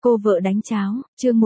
Cô vợ đánh cháo, chương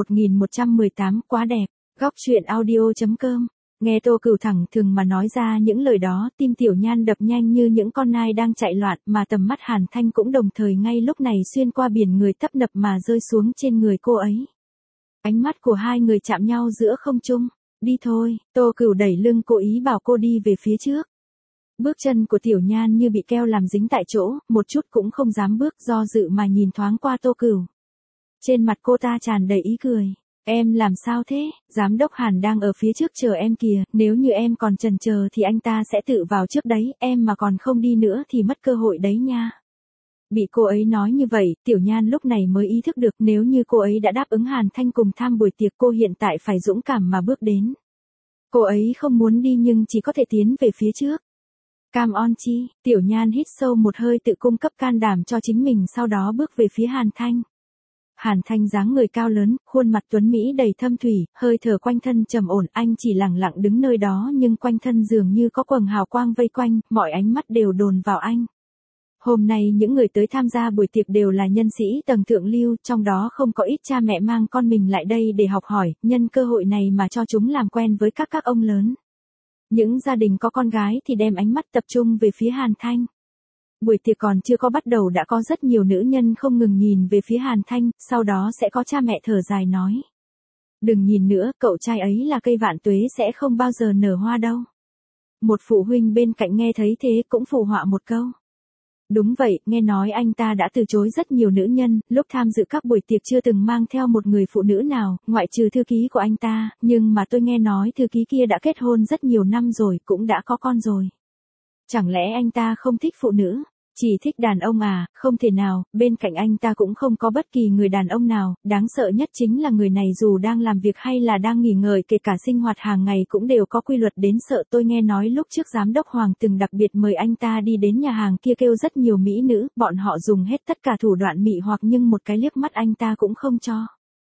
1118, quá đẹp. Góc truyện audio.com. Nghe Tô Cửu thẳng thừng mà nói ra những lời đó, tim Tiểu Nhan đập nhanh như những con nai đang chạy loạn, mà tầm mắt Hàn Thanh cũng đồng thời ngay lúc này xuyên qua biển người tấp nập mà rơi xuống trên người cô ấy. Ánh mắt của hai người chạm nhau giữa không trung. Đi thôi, Tô Cửu đẩy lưng cô ý bảo cô đi về phía trước. Bước chân của Tiểu Nhan như bị keo làm dính tại chỗ, một chút cũng không dám bước, do dự mà nhìn thoáng qua Tô Cửu. Trên mặt cô ta tràn đầy ý cười. Em làm sao thế, giám đốc Hàn đang ở phía trước chờ em kìa, nếu như em còn chần chờ thì anh ta sẽ tự vào trước đấy, em mà còn không đi nữa thì mất cơ hội đấy nha. Bị cô ấy nói như vậy, Tiểu Nhan lúc này mới ý thức được nếu như cô ấy đã đáp ứng Hàn Thanh cùng tham buổi tiệc, cô hiện tại phải dũng cảm mà bước đến. Cô ấy không muốn đi nhưng chỉ có thể tiến về phía trước. Cam on chi, Tiểu Nhan hít sâu một hơi tự cung cấp can đảm cho chính mình, sau đó bước về phía Hàn Thanh. Hàn Thanh dáng người cao lớn, khuôn mặt tuấn mỹ đầy thâm thủy, hơi thở quanh thân trầm ổn, anh chỉ lặng lặng đứng nơi đó nhưng quanh thân dường như có quầng hào quang vây quanh, mọi ánh mắt đều dồn vào anh. Hôm nay những người tới tham gia buổi tiệc đều là nhân sĩ tầng thượng lưu, trong đó không có ít cha mẹ mang con mình lại đây để học hỏi, nhân cơ hội này mà cho chúng làm quen với các ông lớn. Những gia đình có con gái thì đem ánh mắt tập trung về phía Hàn Thanh. Buổi tiệc còn chưa có bắt đầu đã có rất nhiều nữ nhân không ngừng nhìn về phía Hàn Thanh, sau đó sẽ có cha mẹ thở dài nói. Đừng nhìn nữa, cậu trai ấy là cây vạn tuế sẽ không bao giờ nở hoa đâu. Một phụ huynh bên cạnh nghe thấy thế cũng phụ họa một câu. Đúng vậy, nghe nói anh ta đã từ chối rất nhiều nữ nhân, lúc tham dự các buổi tiệc chưa từng mang theo một người phụ nữ nào, ngoại trừ thư ký của anh ta, nhưng mà tôi nghe nói thư ký kia đã kết hôn rất nhiều năm rồi, cũng đã có con rồi. Chẳng lẽ anh ta không thích phụ nữ? Chỉ thích đàn ông à? Không thể nào, bên cạnh anh ta cũng không có bất kỳ người đàn ông nào, đáng sợ nhất chính là người này dù đang làm việc hay là đang nghỉ ngơi, kể cả sinh hoạt hàng ngày cũng đều có quy luật đến sợ. Tôi nghe nói lúc trước giám đốc Hoàng từng đặc biệt mời anh ta đi đến nhà hàng kia kêu rất nhiều mỹ nữ, bọn họ dùng hết tất cả thủ đoạn mị hoặc nhưng một cái liếc mắt anh ta cũng không cho.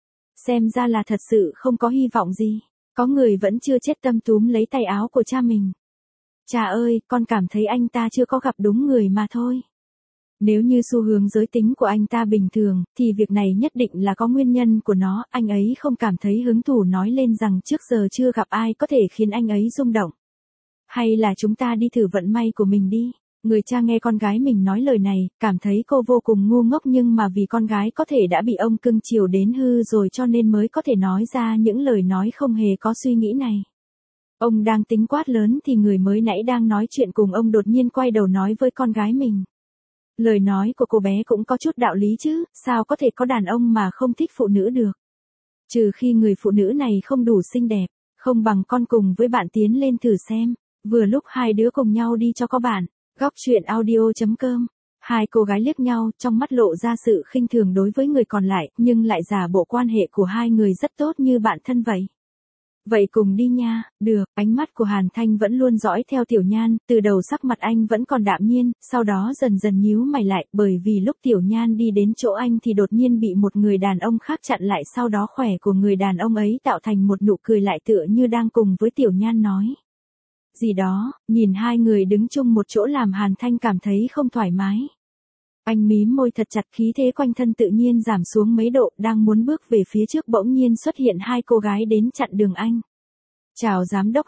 Xem ra là thật sự không có hy vọng gì, có người vẫn chưa chết tâm túm lấy tay áo của cha mình. Cha ơi, con cảm thấy anh ta chưa có gặp đúng người mà thôi. Nếu như xu hướng giới tính của anh ta bình thường, thì việc này nhất định là có nguyên nhân của nó, anh ấy không cảm thấy hứng thú nói lên rằng trước giờ chưa gặp ai có thể khiến anh ấy rung động. Hay là chúng ta đi thử vận may của mình đi. Người cha nghe con gái mình nói lời này, cảm thấy cô vô cùng ngu ngốc nhưng mà vì con gái có thể đã bị ông cưng chiều đến hư rồi cho nên mới có thể nói ra những lời nói không hề có suy nghĩ này. Ông đang tính quát lớn thì người mới nãy đang nói chuyện cùng ông đột nhiên quay đầu nói với con gái mình. Lời nói của cô bé cũng có chút đạo lý chứ, sao có thể có đàn ông mà không thích phụ nữ được. Trừ khi người phụ nữ này không đủ xinh đẹp, không bằng con cùng với bạn tiến lên thử xem. Vừa lúc hai đứa cùng nhau đi cho có bạn. Góc truyện audio.com. Hai cô gái liếc nhau, trong mắt lộ ra sự khinh thường đối với người còn lại, nhưng lại giả bộ quan hệ của hai người rất tốt như bạn thân vậy. Vậy cùng đi nha, được, ánh mắt của Hàn Thanh vẫn luôn dõi theo Tiểu Nhan, từ đầu sắc mặt anh vẫn còn đạm nhiên, sau đó dần dần nhíu mày lại, bởi vì lúc Tiểu Nhan đi đến chỗ anh thì đột nhiên bị một người đàn ông khác chặn lại, sau đó khỏe của người đàn ông ấy tạo thành một nụ cười lại tựa như đang cùng với Tiểu Nhan nói gì đó, nhìn hai người đứng chung một chỗ làm Hàn Thanh cảm thấy không thoải mái. Anh mím môi thật chặt, khí thế quanh thân tự nhiên giảm xuống mấy độ, đang muốn bước về phía trước bỗng nhiên xuất hiện hai cô gái đến chặn đường anh. Chào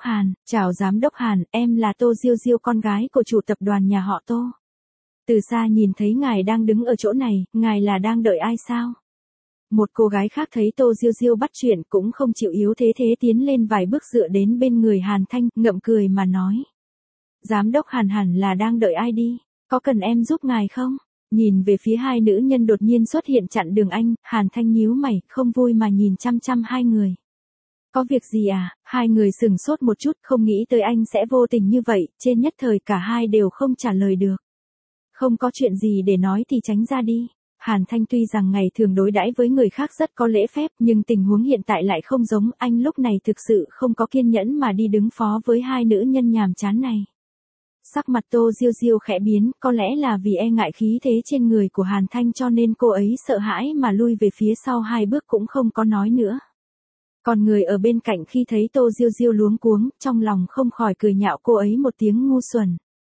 giám đốc Hàn, em là Tô Diêu Diêu, con gái của chủ tập đoàn nhà họ Tô. Từ xa nhìn thấy ngài đang đứng ở chỗ này, ngài là đang đợi ai sao? Một cô gái khác thấy Tô Diêu Diêu bắt chuyện cũng không chịu yếu thế tiến lên vài bước dựa đến bên người Hàn Thanh, ngậm cười mà nói. Giám đốc Hàn hẳn là đang đợi ai đi, có cần em giúp ngài không? Nhìn về phía hai nữ nhân đột nhiên xuất hiện chặn đường anh, Hàn Thanh nhíu mày, không vui mà nhìn chăm chăm hai người. Có việc gì à? Hai người sửng sốt một chút, không nghĩ tới anh sẽ vô tình như vậy, trên nhất thời cả hai đều không trả lời được. Không có chuyện gì để nói thì tránh ra đi. Hàn Thanh tuy rằng ngày thường đối đãi với người khác rất có lễ phép nhưng tình huống hiện tại lại không giống, anh lúc này thực sự không có kiên nhẫn mà đi đứng phó với hai nữ nhân nhàm chán này. Sắc mặt Tô Diêu Diêu khẽ biến, có lẽ là vì e ngại khí thế trên người của Hàn Thanh cho nên cô ấy sợ hãi mà lui về phía sau hai bước cũng không có nói nữa. Còn người ở bên cạnh khi thấy Tô Diêu Diêu luống cuống, trong lòng không khỏi cười nhạo cô ấy một tiếng ngu xuẩn.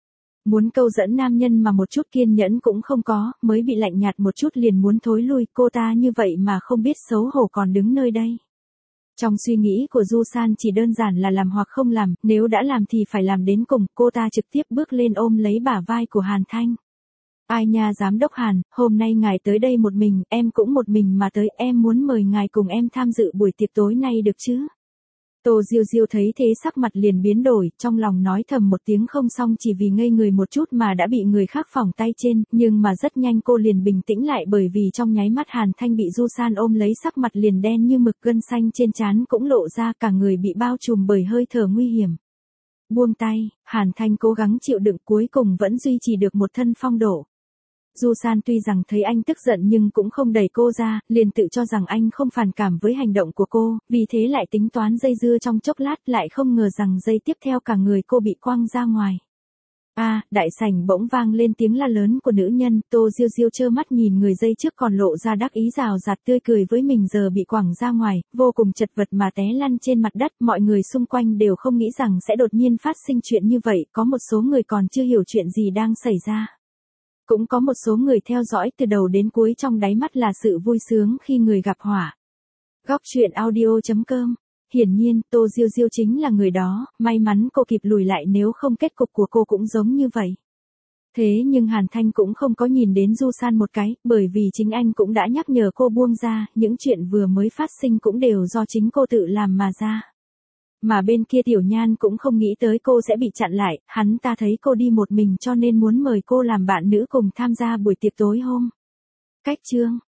Muốn câu dẫn nam nhân mà một chút kiên nhẫn cũng không có, mới bị lạnh nhạt một chút liền muốn thối lui, cô ta như vậy mà không biết xấu hổ còn đứng nơi đây. Trong suy nghĩ của Du San chỉ đơn giản là làm hoặc không làm, nếu đã làm thì phải làm đến cùng, cô ta trực tiếp bước lên ôm lấy bả vai của Hàn Thanh. Ai nha giám đốc Hàn, hôm nay ngài tới đây một mình, em cũng một mình mà tới, em muốn mời ngài cùng em tham dự buổi tiệc tối nay được chứ? Tô Diêu Diêu thấy thế sắc mặt liền biến đổi, trong lòng nói thầm một tiếng không xong chỉ vì ngây người một chút mà đã bị người khác phỏng tay trên, nhưng mà rất nhanh cô liền bình tĩnh lại bởi vì trong nháy mắt Hàn Thanh bị Du San ôm lấy sắc mặt liền đen như mực, gân xanh trên trán cũng lộ ra, cả người bị bao trùm bởi hơi thở nguy hiểm. Buông tay, Hàn Thanh cố gắng chịu đựng cuối cùng vẫn duy trì được một thân phong độ. Du San tuy rằng thấy anh tức giận nhưng cũng không đẩy cô ra, liền tự cho rằng anh không phản cảm với hành động của cô, vì thế lại tính toán dây dưa trong chốc lát, lại không ngờ rằng giây tiếp theo cả người cô bị quăng ra ngoài. Đại sảnh bỗng vang lên tiếng la lớn của nữ nhân, Tô Diêu Diêu trơ mắt nhìn người dây trước còn lộ ra đắc ý rào rạt tươi cười với mình giờ bị quẳng ra ngoài, vô cùng chật vật mà té lăn trên mặt đất, mọi người xung quanh đều không nghĩ rằng sẽ đột nhiên phát sinh chuyện như vậy, có một số người còn chưa hiểu chuyện gì đang xảy ra. Cũng có một số người theo dõi từ đầu đến cuối trong đáy mắt là sự vui sướng khi người gặp họa. Góc truyện audio.com. Hiển nhiên, Tô Diêu Diêu chính là người đó, may mắn cô kịp lùi lại nếu không kết cục của cô cũng giống như vậy. Thế nhưng Hàn Thanh cũng không có nhìn đến Du San một cái, bởi vì chính anh cũng đã nhắc nhở cô buông ra, những chuyện vừa mới phát sinh cũng đều do chính cô tự làm mà ra. Mà bên kia Tiểu Nhan cũng không nghĩ tới cô sẽ bị chặn lại, hắn ta thấy cô đi một mình cho nên muốn mời cô làm bạn nữ cùng tham gia buổi tiệc tối hôm. Cách chương